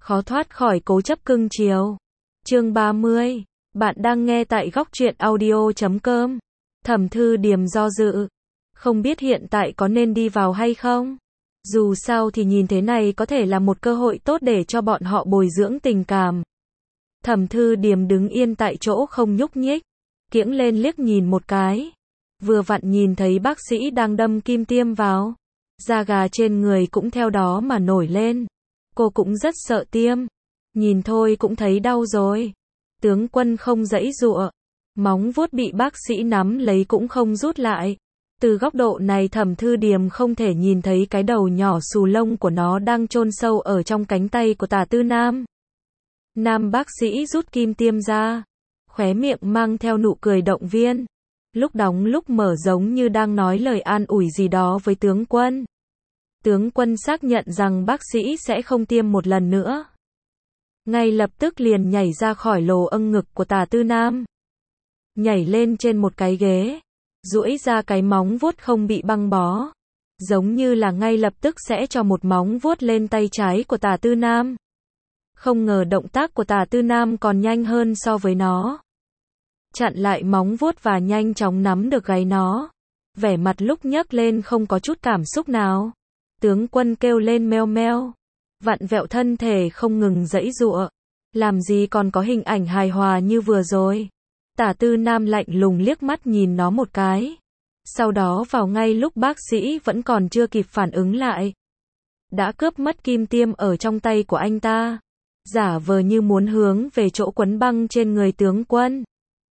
khó thoát khỏi cố chấp cưng chiều. Chương 30. Bạn đang nghe tại góc truyện audio.com. Thẩm Thư Điềm do dự. Không biết hiện tại có nên đi vào hay không? Dù sao thì nhìn thế này có thể là một cơ hội tốt để cho bọn họ bồi dưỡng tình cảm. Thẩm Thư Điềm đứng yên tại chỗ không nhúc nhích. Kiễng lên liếc nhìn một cái. Vừa vặn nhìn thấy bác sĩ đang đâm kim tiêm vào. Da gà trên người cũng theo đó mà nổi lên. Cô cũng rất sợ tiêm. Nhìn thôi cũng thấy đau rồi. Tướng Quân không giãy giụa. Móng vuốt bị bác sĩ nắm lấy cũng không rút lại. Từ góc độ này Thẩm Thư Điềm không thể nhìn thấy cái đầu nhỏ xù lông của nó đang chôn sâu ở trong cánh tay của Tả Tư Nam. Nam bác sĩ rút kim tiêm ra. Khóe miệng mang theo nụ cười động viên. Lúc đóng lúc mở giống như đang nói lời an ủi gì đó với tướng quân. Tướng quân xác nhận rằng bác sĩ sẽ không tiêm một lần nữa. Ngay lập tức liền nhảy ra khỏi lồ âng ngực của Tả Tư Nam. Nhảy lên trên một cái ghế. Duỗi ra cái móng vuốt không bị băng bó. Giống như là ngay lập tức sẽ cho một móng vuốt lên tay trái của Tả Tư Nam. Không ngờ động tác của Tả Tư Nam còn nhanh hơn so với nó. Chặn lại móng vuốt và nhanh chóng nắm được gáy nó. Vẻ mặt lúc nhấc lên không có chút cảm xúc nào. Tướng Quân kêu lên meo meo. Vặn vẹo thân thể không ngừng giãy giụa. Làm gì còn có hình ảnh hài hòa như vừa rồi. Tả Tư Nam lạnh lùng liếc mắt nhìn nó một cái. Sau đó vào ngay lúc bác sĩ vẫn còn chưa kịp phản ứng lại. Đã cướp mất kim tiêm ở trong tay của anh ta. Giả vờ như muốn hướng về chỗ quấn băng trên người tướng Quân.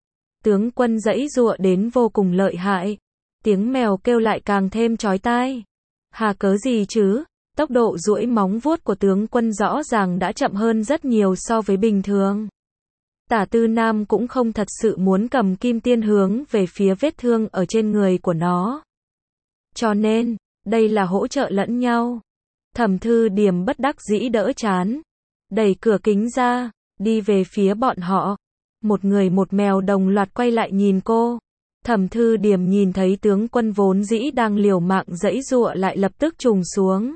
Tướng Quân giãy giụa đến vô cùng lợi hại. Tiếng mèo kêu lại càng thêm chói tai. Hà cớ gì chứ? Tốc độ duỗi móng vuốt của tướng Quân rõ ràng đã chậm hơn rất nhiều so với bình thường. Tả Tư Nam cũng không thật sự muốn cầm kim tiêm hướng về phía vết thương ở trên người của nó. Cho nên, đây là hỗ trợ lẫn nhau. Thẩm Thư Điềm bất đắc dĩ đỡ chán. Đẩy cửa kính ra, đi về phía bọn họ. Một người một mèo đồng loạt quay lại nhìn cô. Thẩm Thư Điềm nhìn thấy tướng Quân vốn dĩ đang liều mạng giãy giụa lại lập tức trùng xuống.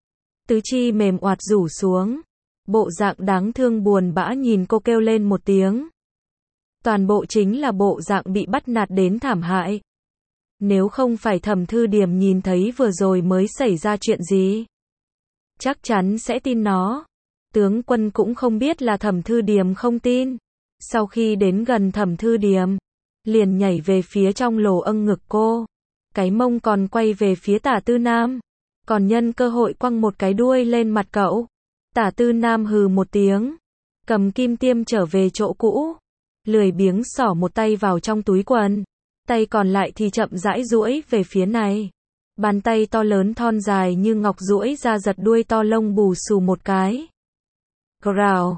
Tứ chi mềm oạt rủ xuống. Bộ dạng đáng thương buồn bã nhìn cô kêu lên một tiếng. Toàn bộ chính là bộ dạng bị bắt nạt đến thảm hại. Nếu không phải Thẩm Thư Điềm nhìn thấy vừa rồi mới xảy ra chuyện gì, chắc chắn sẽ tin nó. Tướng Quân cũng không biết là Thẩm Thư Điềm không tin. Sau khi đến gần Thẩm Thư Điềm, liền nhảy về phía trong lồ âng ngực cô. Cái mông còn quay về phía Tả Tư Nam. Còn nhân cơ hội quăng một cái đuôi lên mặt cậu. Tả Tư Nam hừ một tiếng. Cầm kim tiêm trở về chỗ cũ. Lười biếng xỏ một tay vào trong túi quần. Tay còn lại thì chậm rãi duỗi về phía này. Bàn tay to lớn thon dài như ngọc duỗi ra giật đuôi to lông bù xù một cái. Gào,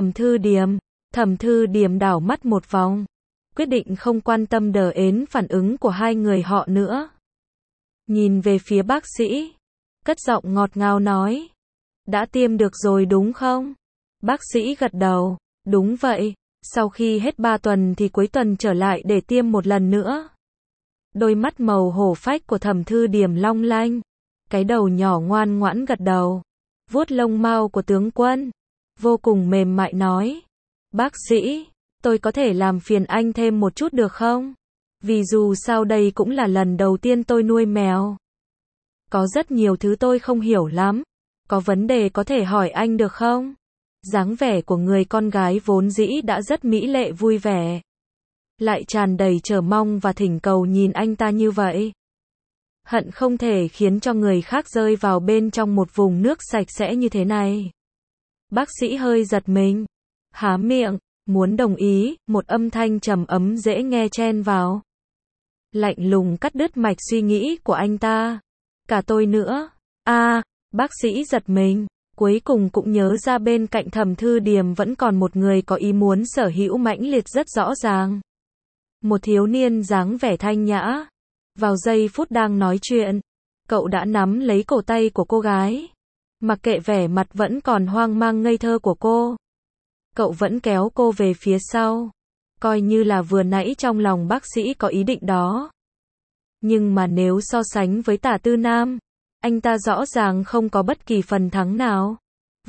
Thẩm Thư Điềm đảo mắt một vòng. Quyết định không quan tâm đờ ến phản ứng của hai người họ nữa. Nhìn về phía bác sĩ. Cất giọng ngọt ngào nói. Đã tiêm được rồi đúng không? Bác sĩ gật đầu. Đúng vậy. Sau khi hết 3 tuần thì cuối tuần trở lại để tiêm một lần nữa. Đôi mắt màu hổ phách của Thẩm Thư Điềm long lanh. Cái đầu nhỏ ngoan ngoãn gật đầu. Vuốt lông mao của tướng Quân. Vô cùng mềm mại nói. Bác sĩ, tôi có thể làm phiền anh thêm một chút được không? Vì dù sao đây cũng là lần đầu tiên tôi nuôi mèo. Có rất nhiều thứ tôi không hiểu lắm. Có vấn đề có thể hỏi anh được không? Dáng vẻ của người con gái vốn dĩ đã rất mỹ lệ vui vẻ. Lại tràn đầy chờ mong và thỉnh cầu nhìn anh ta như vậy. Hận không thể khiến cho người khác rơi vào bên trong một vùng nước sạch sẽ như thế này. Bác sĩ hơi giật mình. Há miệng, muốn đồng ý, một âm thanh trầm ấm dễ nghe chen vào. Lạnh lùng cắt đứt mạch suy nghĩ của anh ta. Cả tôi nữa. Bác sĩ giật mình. Cuối cùng cũng nhớ ra bên cạnh Thẩm Thư Điềm vẫn còn một người có ý muốn sở hữu mãnh liệt rất rõ ràng. Một thiếu niên dáng vẻ thanh nhã. Vào giây phút đang nói chuyện, cậu đã nắm lấy cổ tay của cô gái. Mặc kệ vẻ mặt vẫn còn hoang mang ngây thơ của cô, cậu vẫn kéo cô về phía sau. Coi như là vừa nãy trong lòng bác sĩ có ý định đó. Nhưng mà nếu so sánh với Tả Tư Nam, anh ta rõ ràng không có bất kỳ phần thắng nào.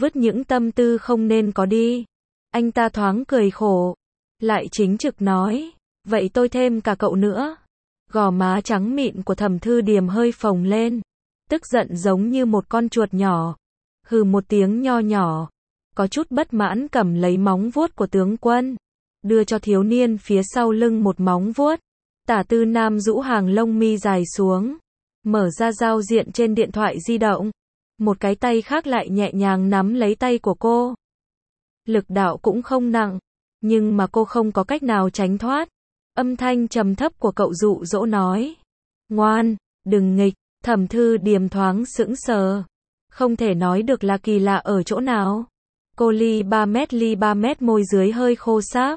vứt những tâm tư không nên có đi. Anh ta thoáng cười khổ, lại chính trực nói, vậy tôi thêm cả cậu nữa. Gò má trắng mịn của Thẩm Thư Điềm hơi phồng lên, tức giận giống như một con chuột nhỏ. Hừ một tiếng nho nhỏ, có chút bất mãn cầm lấy móng vuốt của tướng quân, đưa cho thiếu niên phía sau lưng một móng vuốt. Tả Tư Nam rũ hàng lông mi dài xuống, mở ra giao diện trên điện thoại di động. Một cái tay khác lại nhẹ nhàng nắm lấy tay của cô. Lực đạo cũng không nặng, nhưng mà cô không có cách nào tránh thoát. Âm thanh trầm thấp của cậu dụ dỗ nói. Ngoan, đừng nghịch. Thẩm Thư Điềm thoáng sững sờ. Không thể nói được là kỳ lạ ở chỗ nào. Cô ly 3 mét môi dưới hơi khô sáp.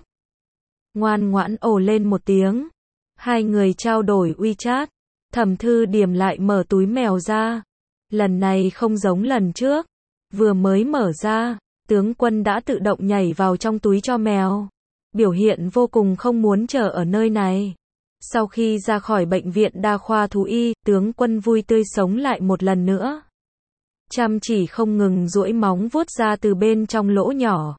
Ngoan ngoãn ồ lên một tiếng. Hai người trao đổi WeChat. Thẩm Thư Điềm lại mở túi mèo ra. Lần này không giống lần trước. Vừa mới mở ra, tướng quân đã tự động nhảy vào trong túi cho mèo. Biểu hiện vô cùng không muốn chờ ở nơi này. Sau khi ra khỏi bệnh viện đa khoa thú y, tướng quân vui tươi sống lại một lần nữa. Chăm chỉ không ngừng duỗi móng vuốt ra từ bên trong lỗ nhỏ.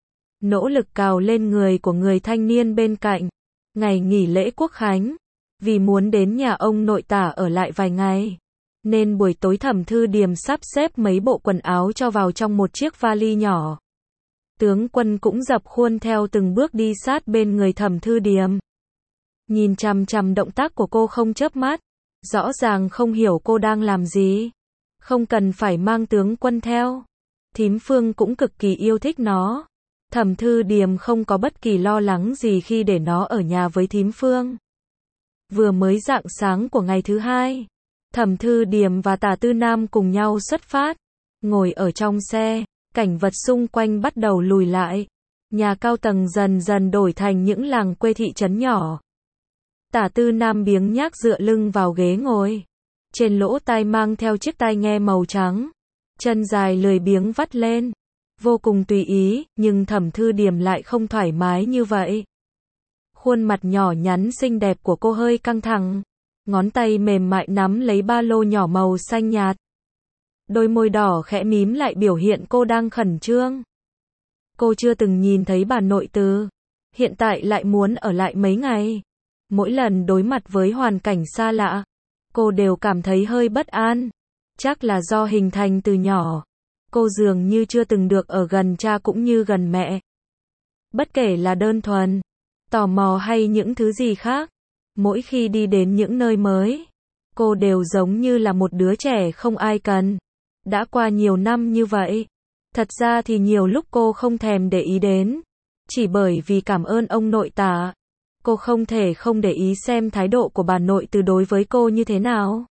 Nỗ lực cào lên người của người thanh niên bên cạnh. Ngày nghỉ lễ Quốc khánh, vì muốn đến nhà ông nội tả ở lại vài ngày, nên buổi tối Thẩm Thư Điềm sắp xếp mấy bộ quần áo cho vào trong một chiếc vali nhỏ. Tướng quân cũng dập khuôn theo từng bước đi sát bên người Thẩm Thư Điềm. Nhìn chằm chằm động tác của cô không chớp mắt, rõ ràng không hiểu cô đang làm gì. Không cần phải mang tướng quân theo. Thím Phương cũng cực kỳ yêu thích nó. Thẩm Thư Điềm không có bất kỳ lo lắng gì khi để nó ở nhà với thím Phương. Vừa mới rạng sáng của ngày thứ hai, Thẩm Thư Điềm và Tả Tư Nam cùng nhau xuất phát. Ngồi ở trong xe, cảnh vật xung quanh bắt đầu lùi lại. Nhà cao tầng dần dần đổi thành những làng quê thị trấn nhỏ. Tả Tư Nam biếng nhác dựa lưng vào ghế ngồi. Trên lỗ tai mang theo chiếc tai nghe màu trắng. Chân dài lười biếng vắt lên. Vô cùng tùy ý, nhưng Thẩm Thư Điềm lại không thoải mái như vậy. Khuôn mặt nhỏ nhắn xinh đẹp của cô hơi căng thẳng. Ngón tay mềm mại nắm lấy ba lô nhỏ màu xanh nhạt. Đôi môi đỏ khẽ mím lại biểu hiện cô đang khẩn trương. Cô chưa từng nhìn thấy bà nội từ. Hiện tại lại muốn ở lại mấy ngày. Mỗi lần đối mặt với hoàn cảnh xa lạ, cô đều cảm thấy hơi bất an. Chắc là do hình thành từ nhỏ. Cô dường như chưa từng được ở gần cha cũng như gần mẹ. Bất kể là đơn thuần, tò mò hay những thứ gì khác, mỗi khi đi đến những nơi mới, cô đều giống như là một đứa trẻ không ai cần. Đã qua nhiều năm như vậy, thật ra thì nhiều lúc cô không thèm để ý đến. Chỉ bởi vì cảm ơn ông nội Tả, cô không thể không để ý xem thái độ của bà nội từ đối với cô như thế nào.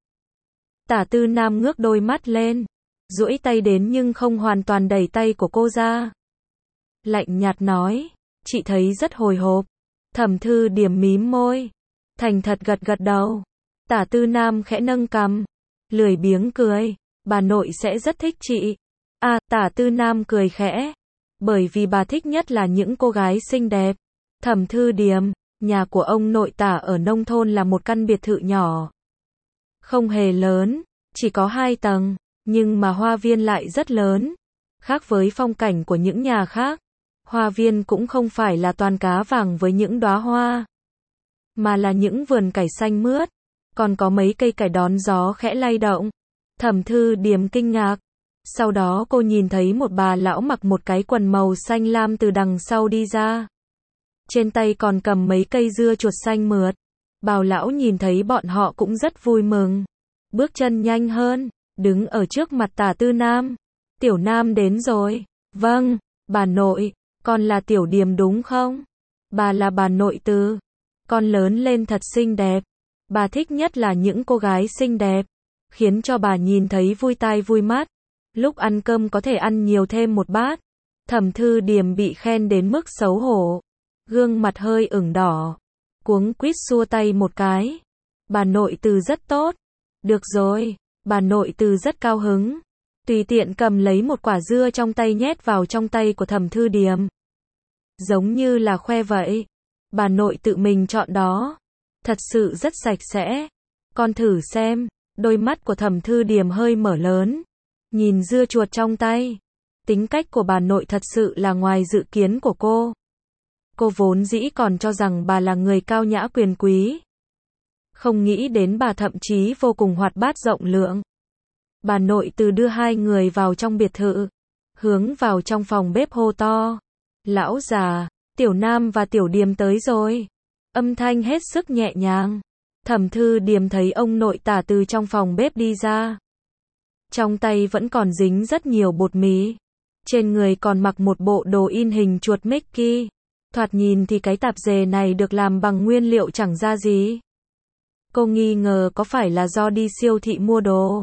Tả Tư Nam ngước đôi mắt lên, duỗi tay đến nhưng không hoàn toàn đẩy tay của cô ra. Lạnh nhạt nói, chị thấy rất hồi hộp. Thẩm Thư Điềm mím môi, thành thật gật gật đầu. Tả Tư Nam khẽ nâng cằm, lười biếng cười, bà nội sẽ rất thích chị. À, Tả Tư Nam cười khẽ, bởi vì bà thích nhất là những cô gái xinh đẹp. Thẩm Thư Điềm, nhà của ông nội Tả ở nông thôn là một căn biệt thự nhỏ. Không hề lớn, chỉ có 2 tầng, nhưng mà hoa viên lại rất lớn. Khác với phong cảnh của những nhà khác, hoa viên cũng không phải là toàn cá vàng với những đóa hoa, mà là những vườn cải xanh mướt, còn có mấy cây cải đón gió khẽ lay động. Thẩm Thư Điềm kinh ngạc. Sau đó cô nhìn thấy một bà lão mặc một cái quần màu xanh lam từ đằng sau đi ra. Trên tay còn cầm mấy cây dưa chuột xanh mượt. Bà lão nhìn thấy bọn họ cũng rất vui mừng. Bước chân nhanh hơn, đứng ở trước mặt Tả Tư Nam. Tiểu Nam đến rồi. Vâng, bà nội, con là Tiểu Điềm đúng không? Bà là bà nội Từ. Con lớn lên thật xinh đẹp. Bà thích nhất là những cô gái xinh đẹp, khiến cho bà nhìn thấy vui tai vui mắt. Lúc ăn cơm có thể ăn nhiều thêm một bát. Thẩm Thư Điềm bị khen đến mức xấu hổ, gương mặt hơi ửng đỏ, cuống quýt xua tay một cái. Bà nội Từ rất tốt. Được rồi, bà nội Từ rất cao hứng, tùy tiện cầm lấy một quả dưa trong tay nhét vào trong tay của Thẩm Thư Điềm. Giống như là khoe vậy. Bà nội tự mình chọn đó. Thật sự rất sạch sẽ. Con thử xem. Đôi mắt của Thẩm Thư Điềm hơi mở lớn, nhìn dưa chuột trong tay. Tính cách của bà nội thật sự là ngoài dự kiến của cô. Cô vốn dĩ còn cho rằng bà là người cao nhã quyền quý. Không nghĩ đến bà thậm chí vô cùng hoạt bát rộng lượng. Bà nội từ đưa hai người vào trong biệt thự, hướng vào trong phòng bếp hô to. Lão già, Tiểu Nam và Tiểu Điềm tới rồi. Âm thanh hết sức nhẹ nhàng. Thẩm Thư Điềm thấy ông nội Tả từ trong phòng bếp đi ra. Trong tay vẫn còn dính rất nhiều bột mì. Trên người còn mặc một bộ đồ in hình chuột Mickey. Thoạt nhìn thì cái tạp dề này được làm bằng nguyên liệu chẳng ra gì. Cô nghi ngờ có phải là do đi siêu thị mua đồ.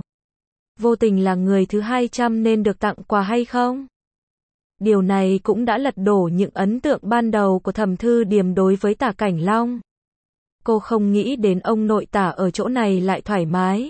Vô tình là người thứ 200 nên được tặng quà hay không? Điều này cũng đã lật đổ những ấn tượng ban đầu của Thẩm Thư Điềm đối với Tả Cảnh Long. Cô không nghĩ đến ông nội Tả ở chỗ này lại thoải mái.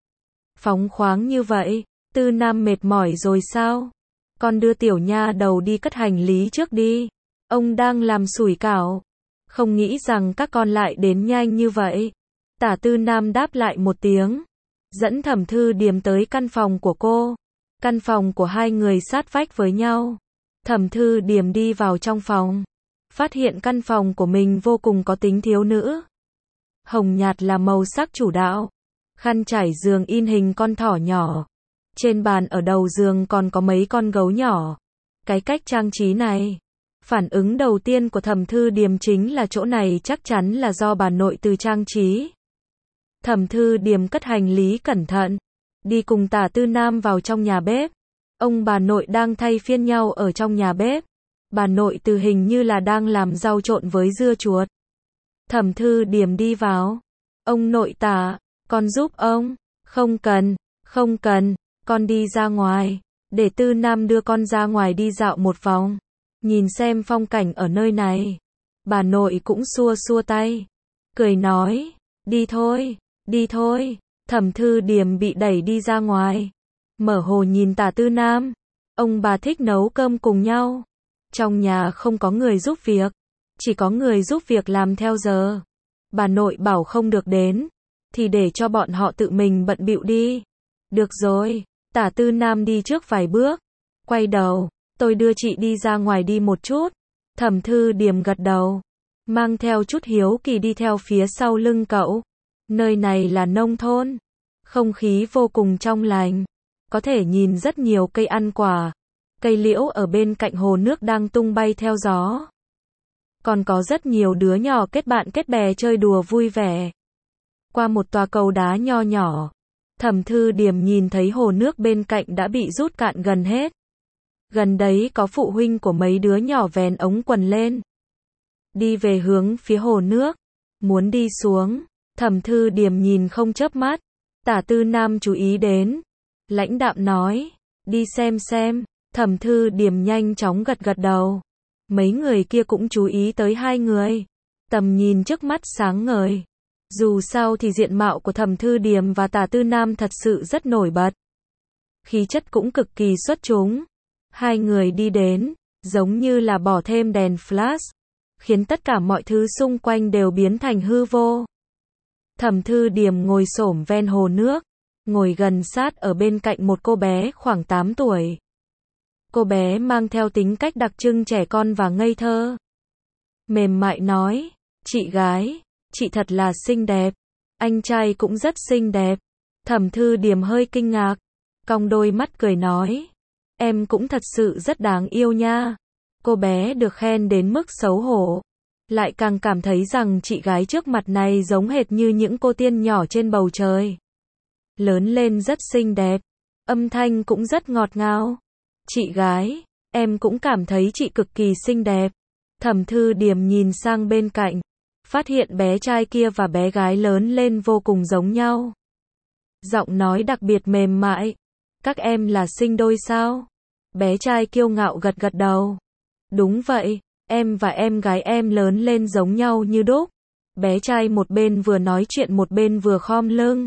Phóng khoáng như vậy, Tư Nam mệt mỏi rồi sao? Con đưa tiểu nha đầu đi cất hành lý trước đi. Ông đang làm sủi cảo. Không nghĩ rằng các con lại đến nhanh như vậy. Tả Tư Nam đáp lại một tiếng. Dẫn Thẩm Thư Điềm tới căn phòng của cô. Căn phòng của hai người sát vách với nhau. Thẩm Thư Điềm đi vào trong phòng. Phát hiện căn phòng của mình vô cùng có tính thiếu nữ. Hồng nhạt là màu sắc chủ đạo. Khăn trải giường in hình con thỏ nhỏ. Trên bàn ở đầu giường còn có mấy con gấu nhỏ. Cái cách trang trí này. Phản ứng đầu tiên của Thẩm Thư Điềm chính là chỗ này chắc chắn là do bà nội từ trang trí. Thẩm Thư Điềm cất hành lý cẩn thận. Đi cùng Tả Tư Nam vào trong nhà bếp. Ông bà nội đang thay phiên nhau ở trong nhà bếp. Bà nội từ hình như là đang làm rau trộn với dưa chuột. Thẩm Thư Điềm đi vào. Ông nội Tả, con giúp ông. Không cần, không cần, con đi ra ngoài. Để Tư Nam đưa con ra ngoài đi dạo một vòng. Nhìn xem phong cảnh ở nơi này. Bà nội cũng xua xua tay. Cười nói, đi thôi, đi thôi. Thẩm Thư Điềm bị đẩy đi ra ngoài. Mở hồ nhìn Tả Tư Nam. Ông bà thích nấu cơm cùng nhau. Trong nhà không có người giúp việc. Chỉ có người giúp việc làm theo giờ. Bà nội bảo không được đến. Thì để cho bọn họ tự mình bận bịu đi. Được rồi. Tả Tư Nam đi trước vài bước. Quay đầu. Tôi đưa chị đi ra ngoài đi một chút. Thẩm Thư Điềm gật đầu. Mang theo chút hiếu kỳ đi theo phía sau lưng cậu. Nơi này là nông thôn. Không khí vô cùng trong lành. Có thể nhìn rất nhiều cây ăn quả. Cây liễu ở bên cạnh hồ nước đang tung bay theo gió. Còn có rất nhiều đứa nhỏ kết bạn kết bè chơi đùa vui vẻ. Qua một tòa cầu đá nho nhỏ. Thẩm Thư Điềm nhìn thấy hồ nước bên cạnh đã bị rút cạn gần hết. Gần đấy có phụ huynh của mấy đứa nhỏ vén ống quần lên. Đi về hướng phía hồ nước. Muốn đi xuống. Thẩm Thư Điềm nhìn không chớp mắt. Tả Tư Nam chú ý đến. Lãnh đạm nói. Đi xem. Thẩm Thư Điềm nhanh chóng gật gật đầu. Mấy người kia cũng chú ý tới hai người. Tầm nhìn trước mắt sáng ngời. Dù sao thì diện mạo của Thẩm Thư Điềm và Tả Tư Nam thật sự rất nổi bật. Khí chất cũng cực kỳ xuất chúng. Hai người đi đến, giống như là bỏ thêm đèn flash, khiến tất cả mọi thứ xung quanh đều biến thành hư vô. Thẩm Thư Điềm ngồi xổm ven hồ nước, ngồi gần sát ở bên cạnh một cô bé khoảng 8 tuổi. Cô bé mang theo tính cách đặc trưng trẻ con và ngây thơ. Mềm mại nói, chị gái, chị thật là xinh đẹp, anh trai cũng rất xinh đẹp. Thẩm Thư Điềm hơi kinh ngạc, cong đôi mắt cười nói, em cũng thật sự rất đáng yêu nha. Cô bé được khen đến mức xấu hổ, lại càng cảm thấy rằng chị gái trước mặt này giống hệt như những cô tiên nhỏ trên bầu trời. Lớn lên rất xinh đẹp, âm thanh cũng rất ngọt ngào. Chị gái, em cũng cảm thấy chị cực kỳ xinh đẹp. Thẩm Thư Điềm nhìn sang bên cạnh, phát hiện bé trai kia và bé gái lớn lên vô cùng giống nhau. Giọng nói đặc biệt mềm mại. Các em là sinh đôi sao? Bé trai kiêu ngạo gật gật đầu. Đúng vậy, em và em gái em lớn lên giống nhau như đúc. Bé trai một bên vừa nói chuyện một bên vừa khom lưng.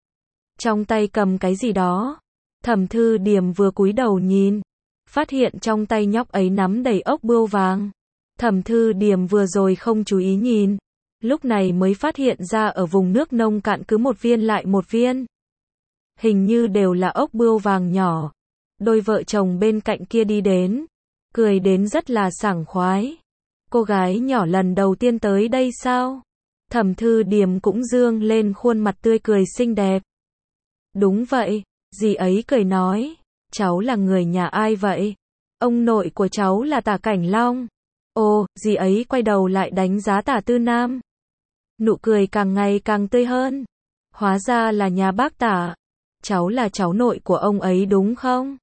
Trong tay cầm cái gì đó. Thẩm Thư Điềm vừa cúi đầu nhìn, phát hiện trong tay nhóc ấy nắm đầy ốc bươu vàng. Thẩm Thư Điềm vừa rồi không chú ý nhìn, lúc này mới phát hiện ra ở vùng nước nông cạn cứ một viên lại một viên. Hình như đều là ốc bươu vàng nhỏ. Đôi vợ chồng bên cạnh kia đi đến, cười đến rất là sảng khoái. Cô gái nhỏ lần đầu tiên tới đây sao? Thẩm Thư Điềm cũng dương lên khuôn mặt tươi cười xinh đẹp. Đúng vậy, dì ấy cười nói, cháu là người nhà ai vậy? Ông nội của cháu là Tả Cảnh Long. Ồ, dì ấy quay đầu lại đánh giá Tả Tư Nam. Nụ cười càng ngày càng tươi hơn. Hóa ra là nhà bác Tả. Cháu là cháu nội của ông ấy đúng không?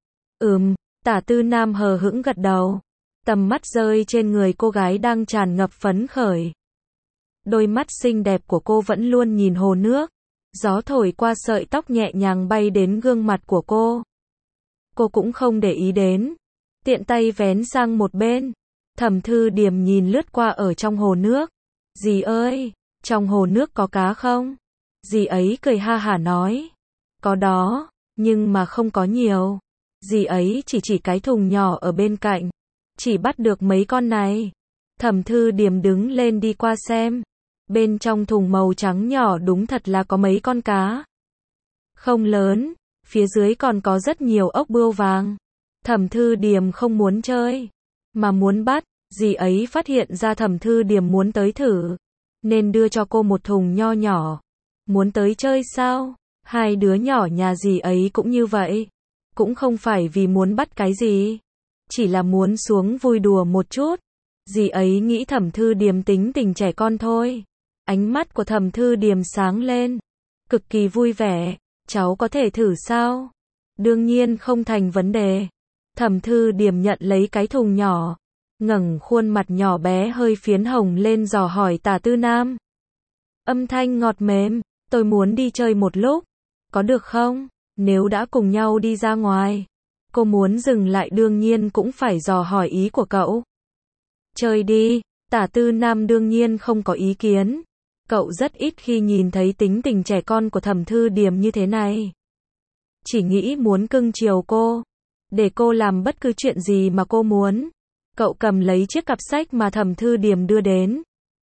Tả Tư Nam hờ hững gật đầu. Tầm mắt rơi trên người cô gái đang tràn ngập phấn khởi. Đôi mắt xinh đẹp của cô vẫn luôn nhìn hồ nước. Gió thổi qua sợi tóc nhẹ nhàng bay đến gương mặt của cô. Cô cũng không để ý đến. Tiện tay vén sang một bên. Thẩm Thư Điềm nhìn lướt qua ở trong hồ nước. Dì ơi, trong hồ nước có cá không? Dì ấy cười ha hả nói. Có đó, nhưng mà không có nhiều. Dì ấy chỉ cái thùng nhỏ ở bên cạnh. Chỉ bắt được mấy con này. Thẩm Thư Điềm đứng lên đi qua xem. Bên trong thùng màu trắng nhỏ đúng thật là có mấy con cá. Không lớn, phía dưới còn có rất nhiều ốc bươu vàng. Thẩm Thư Điềm không muốn chơi, mà muốn bắt. Dì ấy phát hiện ra Thẩm Thư Điềm muốn tới thử, nên đưa cho cô một thùng nho nhỏ. Muốn tới chơi sao? Hai đứa nhỏ nhà dì ấy cũng như vậy. Cũng không phải vì muốn bắt cái gì, chỉ là muốn xuống vui đùa một chút. Dì ấy nghĩ Thẩm Thư Điềm tính tình trẻ con thôi. Ánh mắt của Thẩm Thư Điềm sáng lên, cực kỳ vui vẻ. Cháu có thể thử sao? Đương nhiên không thành vấn đề. Thẩm Thư Điềm nhận lấy cái thùng nhỏ, ngẩng khuôn mặt nhỏ bé hơi phiến hồng lên dò hỏi Tả Tư Nam. Âm thanh ngọt mềm, tôi muốn đi chơi một lúc, có được không? Nếu đã cùng nhau đi ra ngoài, cô muốn dừng lại đương nhiên cũng phải dò hỏi ý của cậu. Chơi đi, Tả Tư Nam đương nhiên không có ý kiến. Cậu rất ít khi nhìn thấy tính tình trẻ con của Thẩm Thư Điềm như thế này. Chỉ nghĩ muốn cưng chiều cô, để cô làm bất cứ chuyện gì mà cô muốn. Cậu cầm lấy chiếc cặp sách mà Thẩm Thư Điềm đưa đến.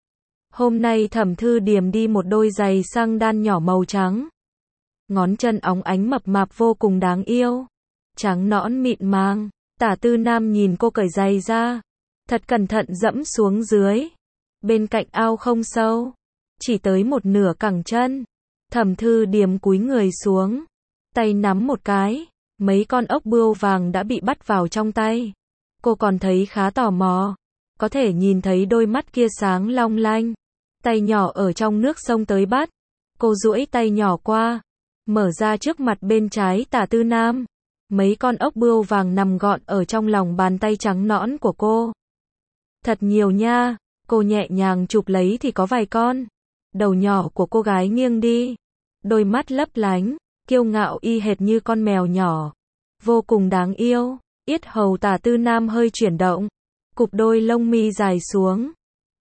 Hôm nay Thẩm Thư Điềm đi một đôi giày sang đan nhỏ màu trắng. Ngón chân óng ánh mập mạp vô cùng đáng yêu. Trắng nõn mịn màng. Tả Tư Nam nhìn cô cởi giày ra. Thật cẩn thận dẫm xuống dưới. Bên cạnh ao không sâu. Chỉ tới một nửa cẳng chân. Thẩm Thư Điềm cúi người xuống. Tay nắm một cái. Mấy con ốc bươu vàng đã bị bắt vào trong tay. Cô còn thấy khá tò mò. Có thể nhìn thấy đôi mắt kia sáng long lanh. Tay nhỏ ở trong nước sông tới bắt. Cô duỗi tay nhỏ qua. Mở ra trước mặt bên trái Tả Tư Nam. Mấy con ốc bươu vàng nằm gọn ở trong lòng bàn tay trắng nõn của cô. Thật nhiều nha. Cô nhẹ nhàng chụp lấy thì có vài con. Đầu nhỏ của cô gái nghiêng đi. Đôi mắt lấp lánh, kiêu ngạo y hệt như con mèo nhỏ. Vô cùng đáng yêu. Yết hầu Tả Tư Nam hơi chuyển động. Cụp đôi lông mi dài xuống.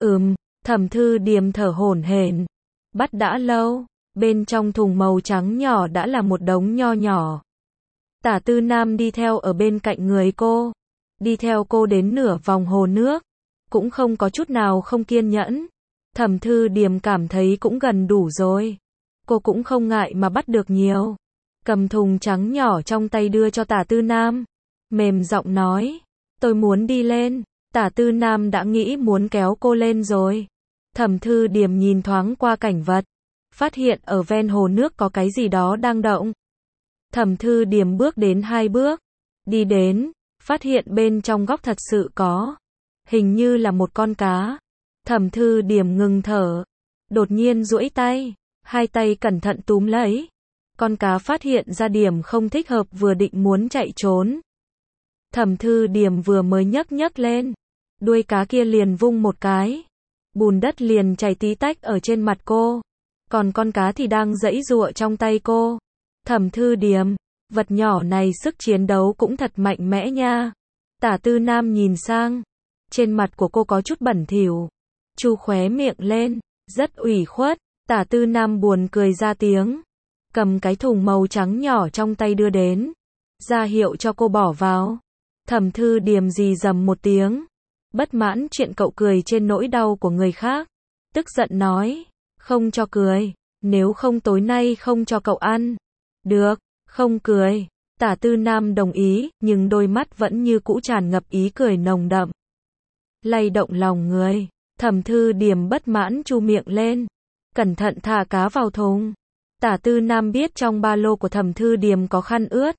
Thẩm Thư Điềm thở hổn hển. Bắt đã lâu. Bên trong thùng màu trắng nhỏ đã là một đống nho nhỏ. Tả Tư Nam đi theo ở bên cạnh người cô. Đi theo cô đến nửa vòng hồ nước. Cũng không có chút nào không kiên nhẫn. Thẩm Thư Điềm cảm thấy cũng gần đủ rồi. Cô cũng không ngại mà bắt được nhiều. Cầm thùng trắng nhỏ trong tay đưa cho Tả Tư Nam. Mềm giọng nói. Tôi muốn đi lên. Tả Tư Nam đã nghĩ muốn kéo cô lên rồi. Thẩm Thư Điềm nhìn thoáng qua cảnh vật. Phát hiện ở ven hồ nước có cái gì đó đang động. Thẩm Thư Điềm bước đến 2 bước. Đi đến. Phát hiện bên trong góc thật sự có. Hình như là một con cá. Thẩm Thư Điềm ngừng thở. Đột nhiên duỗi tay. Hai tay cẩn thận túm lấy. Con cá phát hiện ra điểm không thích hợp vừa định muốn chạy trốn. Thẩm Thư Điềm vừa mới nhấc lên. Đuôi cá kia liền vung một cái. Bùn đất liền chảy tí tách ở trên mặt cô. Còn con cá thì đang giãy giụa trong tay cô. Thẩm Thư Điềm, vật nhỏ này sức chiến đấu cũng thật mạnh mẽ nha. Tả Tư Nam nhìn sang. Trên mặt của cô có chút bẩn thỉu. Chu khóe miệng lên. Rất ủy khuất. Tả Tư Nam buồn cười ra tiếng. Cầm cái thùng màu trắng nhỏ trong tay đưa đến. Ra hiệu cho cô bỏ vào. Thẩm Thư Điềm rì rầm một tiếng. Bất mãn chuyện cậu cười trên nỗi đau của người khác. Tức giận nói. Không cho cười. Nếu không tối nay không cho cậu ăn. Được, không cười. Tả Tư Nam đồng ý, nhưng đôi mắt vẫn như cũ tràn ngập ý cười nồng đậm. Lay động lòng người, Thẩm Thư Điềm bất mãn chu miệng lên. Cẩn thận thả cá vào thùng. Tả Tư Nam biết trong ba lô của Thẩm Thư Điềm có khăn ướt.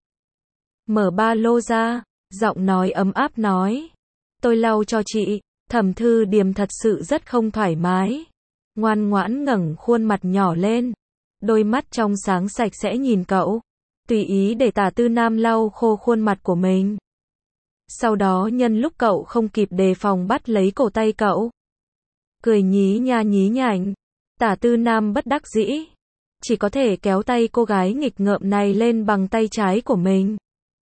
Mở ba lô ra, giọng nói ấm áp nói. Tôi lau cho chị. Thẩm Thư Điềm thật sự rất không thoải mái. Ngoan ngoãn ngẩng khuôn mặt nhỏ lên. Đôi mắt trong sáng sạch sẽ nhìn cậu. Tùy ý để Tả Tư Nam lau khô khuôn mặt của mình. Sau đó nhân lúc cậu không kịp đề phòng bắt lấy cổ tay cậu. Cười nhí nha nhí nhảnh. Tả Tư Nam bất đắc dĩ. Chỉ có thể kéo tay cô gái nghịch ngợm này lên bằng tay trái của mình.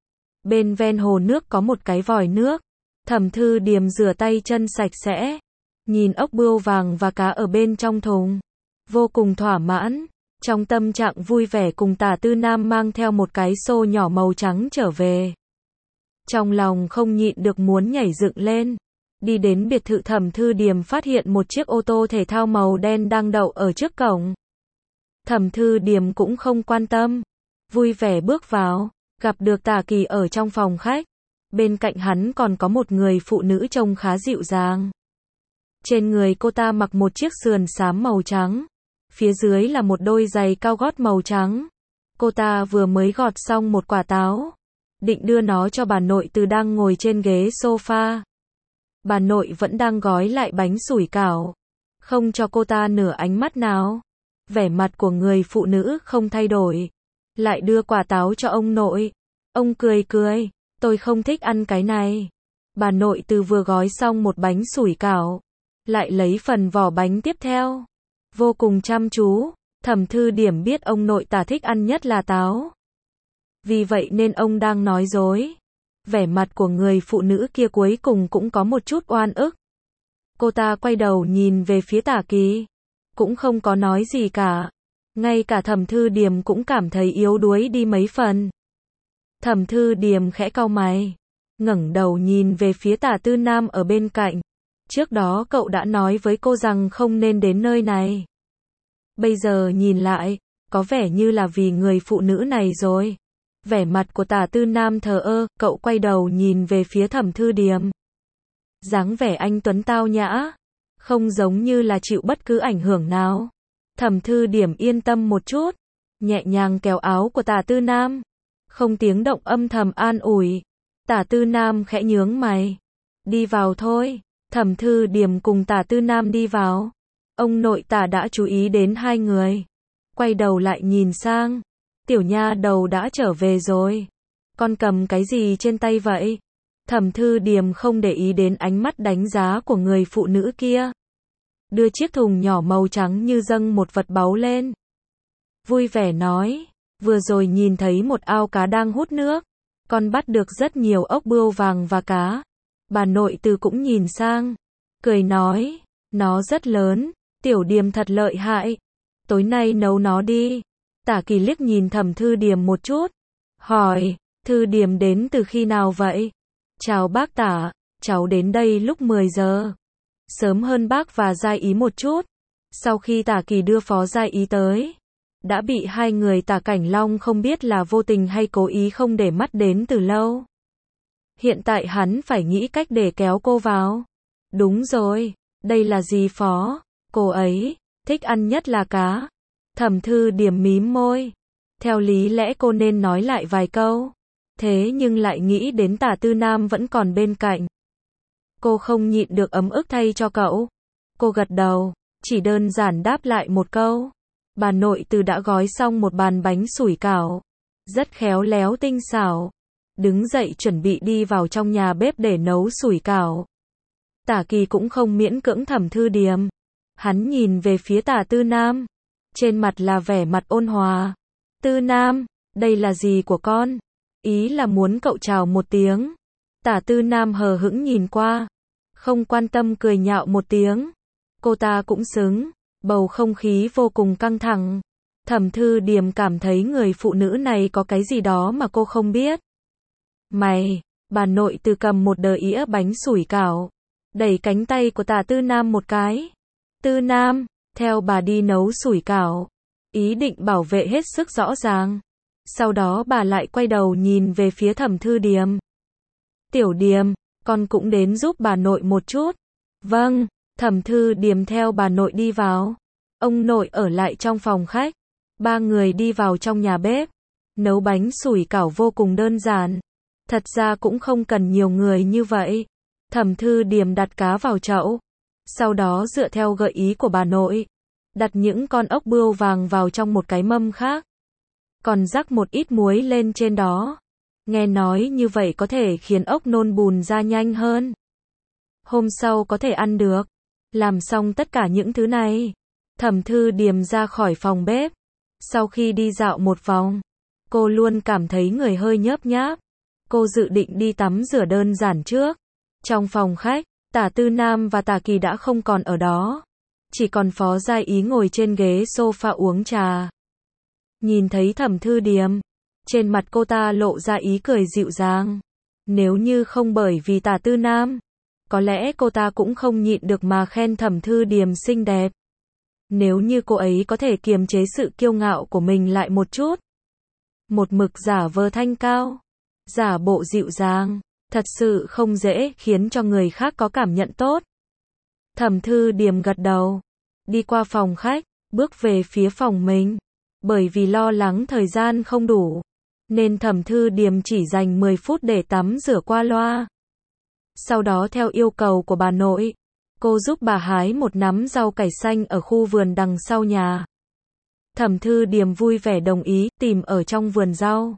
Bên ven hồ nước có một cái vòi nước. Thẩm Thư Điềm rửa tay chân sạch sẽ. Nhìn ốc bươu vàng và cá ở bên trong thùng. Vô cùng thỏa mãn. Trong tâm trạng vui vẻ cùng Tả Tư Nam mang theo một cái xô nhỏ màu trắng trở về. Trong lòng không nhịn được muốn nhảy dựng lên. Đi đến biệt thự Thẩm Thư Điềm phát hiện một chiếc ô tô thể thao màu đen đang đậu ở trước cổng. Thẩm Thư Điềm cũng không quan tâm. Vui vẻ bước vào. Gặp được Tả Kỳ ở trong phòng khách. Bên cạnh hắn còn có một người phụ nữ trông khá dịu dàng. Trên người cô ta mặc một chiếc sườn xám màu trắng. Phía dưới là một đôi giày cao gót màu trắng. Cô ta vừa mới gọt xong một quả táo. Định đưa nó cho bà nội Từ đang ngồi trên ghế sofa. Bà nội vẫn đang gói lại bánh sủi cảo. Không cho cô ta nửa ánh mắt nào. Vẻ mặt của người phụ nữ không thay đổi. Lại đưa quả táo cho ông nội. Ông cười cười. Tôi không thích ăn cái này. Bà nội Từ vừa gói xong một bánh sủi cảo. Lại lấy phần vỏ bánh tiếp theo. Vô cùng chăm chú. Thẩm Thư Điềm biết ông nội Tả thích ăn nhất là táo. Vì vậy nên ông đang nói dối. Vẻ mặt của người phụ nữ kia cuối cùng cũng có một chút oan ức. Cô ta quay đầu nhìn về phía Tả Kỳ. Cũng không có nói gì cả. Ngay cả Thẩm Thư Điềm cũng cảm thấy yếu đuối đi mấy phần. Thẩm Thư Điềm khẽ cau mày. Ngẩng đầu nhìn về phía Tả Tư Nam ở bên cạnh. Trước đó cậu đã nói với cô rằng không nên đến nơi này. Bây giờ nhìn lại, có vẻ như là vì người phụ nữ này rồi. Vẻ mặt của Tả Tư Nam thờ ơ, cậu quay đầu nhìn về phía Thẩm Thư Điềm. Dáng vẻ anh tuấn tao nhã, không giống như là chịu bất cứ ảnh hưởng nào. Thẩm Thư Điềm yên tâm một chút, nhẹ nhàng kéo áo của Tả Tư Nam. Không tiếng động âm thầm an ủi. Tả Tư Nam khẽ nhướng mày. Đi vào thôi. Thẩm Thư Điềm cùng Tả Tư Nam đi vào. Ông nội Tả đã chú ý đến hai người. Quay đầu lại nhìn sang. Tiểu nha đầu đã trở về rồi. Con cầm cái gì trên tay vậy? Thẩm Thư Điềm không để ý đến ánh mắt đánh giá của người phụ nữ kia. Đưa chiếc thùng nhỏ màu trắng như dâng một vật báu lên. Vui vẻ nói. Vừa rồi nhìn thấy một ao cá đang hút nước. Con bắt được rất nhiều ốc bươu vàng và cá. Bà nội Từ cũng nhìn sang. Cười nói. Nó rất lớn. Tiểu Điềm thật lợi hại. Tối nay nấu nó đi. Tả Kỳ liếc nhìn Thẩm Thư Điềm một chút. Hỏi. Thư Điềm đến từ khi nào vậy? Chào bác Tả. Cháu đến đây lúc 10 giờ. Sớm hơn bác và Gia Ý một chút. Sau khi Tả Kỳ đưa Phó Gia Ý tới. Đã bị hai người Tả Cảnh Long không biết là vô tình hay cố ý không để mắt đến từ lâu. Hiện tại hắn phải nghĩ cách để kéo cô vào. Đúng rồi, đây là dì Phó. Cô ấy thích ăn nhất là cá. Thẩm Thư Điềm mím môi. Theo lý lẽ cô nên nói lại vài câu. Thế nhưng lại nghĩ đến Tả Tư Nam vẫn còn bên cạnh. Cô không nhịn được ấm ức thay cho cậu. Cô gật đầu, chỉ đơn giản đáp lại một câu. Bà nội Từ đã gói xong một bàn bánh sủi cảo. Rất khéo léo tinh xảo. Đứng dậy chuẩn bị đi vào trong nhà bếp để nấu sủi cảo. Tả Kỳ cũng không miễn cưỡng Thẩm Thư Điềm. Hắn nhìn về phía Tả Tư Nam. Trên mặt là vẻ mặt ôn hòa. Tư Nam, đây là gì của con? Ý là muốn cậu chào một tiếng. Tả Tư Nam hờ hững nhìn qua. Không quan tâm cười nhạo một tiếng. Cô ta cũng xứng. Bầu không khí vô cùng căng thẳng. Thẩm Thư Điềm cảm thấy người phụ nữ này có cái gì đó mà cô không biết. Mày, bà nội Từ cầm một đờ ĩa bánh sủi cảo. Đẩy cánh tay của Tả Tư Nam một cái. Tư Nam, theo bà đi nấu sủi cảo. Ý định bảo vệ hết sức rõ ràng. Sau đó bà lại quay đầu nhìn về phía Thẩm Thư Điềm. Tiểu Điềm, con cũng đến giúp bà nội một chút. Vâng, Thẩm Thư Điềm theo bà nội đi vào. Ông nội ở lại trong phòng khách. Ba người đi vào trong nhà bếp. Nấu bánh sủi cảo vô cùng đơn giản. Thật ra cũng không cần nhiều người như vậy. Thẩm Thư Điềm đặt cá vào chậu. Sau đó dựa theo gợi ý của bà nội, đặt những con ốc bươu vàng vào trong một cái mâm khác. Còn rắc một ít muối lên trên đó. Nghe nói như vậy có thể khiến ốc nôn bùn ra nhanh hơn. Hôm sau có thể ăn được. Làm xong tất cả những thứ này, Thẩm Thư Điềm ra khỏi phòng bếp. Sau khi đi dạo một vòng, cô luôn cảm thấy người hơi nhớp nháp. Cô dự định đi tắm rửa đơn giản trước. Trong phòng khách, Tả Tư Nam và Tả Kỳ đã không còn ở đó. Chỉ còn Phó Gia Ý ngồi trên ghế sofa uống trà. Nhìn thấy Thẩm Thư Điềm, trên mặt cô ta lộ ra ý cười dịu dàng. Nếu như không bởi vì Tả Tư Nam, có lẽ cô ta cũng không nhịn được mà khen Thẩm Thư Điềm xinh đẹp. Nếu như cô ấy có thể kiềm chế sự kiêu ngạo của mình lại một chút. Một mực giả vờ thanh cao, giả bộ dịu dàng, thật sự không dễ khiến cho người khác có cảm nhận tốt. Thẩm Thư Điềm gật đầu, đi qua phòng khách, bước về phía phòng mình. Bởi vì lo lắng thời gian không đủ, nên Thẩm Thư Điềm chỉ dành 10 phút để tắm rửa qua loa. Sau đó theo yêu cầu của bà nội, cô giúp bà hái một nắm rau cải xanh ở khu vườn đằng sau nhà. Thẩm Thư Điềm vui vẻ đồng ý, tìm ở trong vườn rau.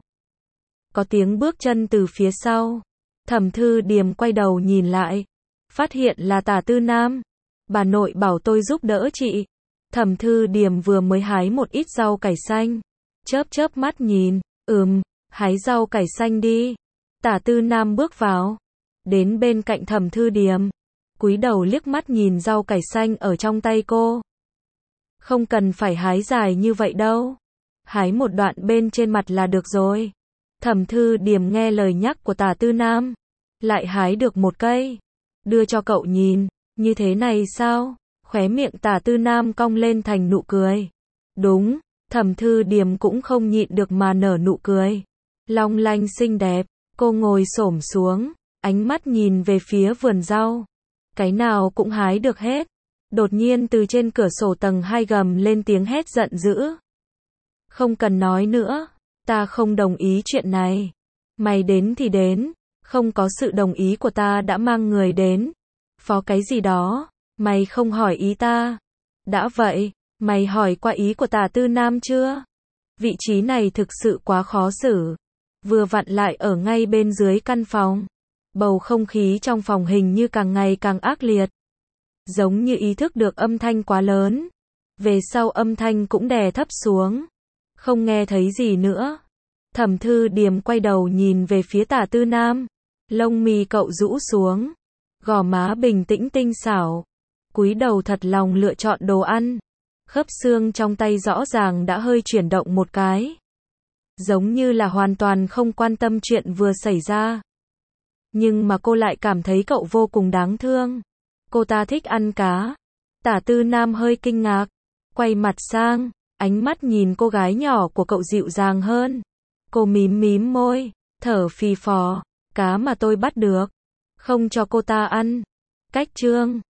Có tiếng bước chân từ phía sau. Thẩm Thư Điềm quay đầu nhìn lại, phát hiện là Tả Tư Nam. Bà nội bảo tôi giúp đỡ chị. Thẩm Thư Điềm vừa mới hái một ít rau cải xanh. Chớp mắt nhìn, hái rau cải xanh đi. Tả Tư Nam bước vào, đến bên cạnh Thẩm Thư Điềm, cúi đầu liếc mắt nhìn rau cải xanh ở trong tay cô. Không cần phải hái dài như vậy đâu. Hái một đoạn bên trên mặt là được rồi. Thẩm Thư Điềm nghe lời nhắc của Tả Tư Nam, lại hái được một cây, đưa cho cậu nhìn. Như thế này sao? Khóe miệng Tả Tư Nam cong lên thành nụ cười. Đúng, Thẩm Thư Điềm cũng không nhịn được mà nở nụ cười. Long lanh xinh đẹp, cô ngồi xổm xuống, ánh mắt nhìn về phía vườn rau. Cái nào cũng hái được hết. Đột nhiên từ trên cửa sổ tầng 2 gầm lên tiếng hét giận dữ. Không cần nói nữa, ta không đồng ý chuyện này. Mày đến thì đến, không có sự đồng ý của ta đã mang người đến. Phó cái gì đó, mày không hỏi ý ta. Đã vậy, mày hỏi qua ý của Tả Tư Nam chưa? Vị trí này thực sự quá khó xử. Vừa vặn lại ở ngay bên dưới căn phòng. Bầu không khí trong phòng hình như càng ngày càng ác liệt. Giống như ý thức được âm thanh quá lớn. Về sau âm thanh cũng đè thấp xuống. Không nghe thấy gì nữa. Thẩm Thư Điềm quay đầu nhìn về phía Tả Tư Nam. Lông mi cậu rũ xuống. Gò má bình tĩnh tinh xảo. Cúi đầu thật lòng lựa chọn đồ ăn. Khớp xương trong tay rõ ràng đã hơi chuyển động một cái. Giống như là hoàn toàn không quan tâm chuyện vừa xảy ra. Nhưng mà cô lại cảm thấy cậu vô cùng đáng thương. Cô ta thích ăn cá. Tả Tư Nam hơi kinh ngạc. Quay mặt sang, ánh mắt nhìn cô gái nhỏ của cậu dịu dàng hơn. Cô mím môi, thở phì phò. Cá mà tôi bắt được, không cho cô ta ăn. Cách chương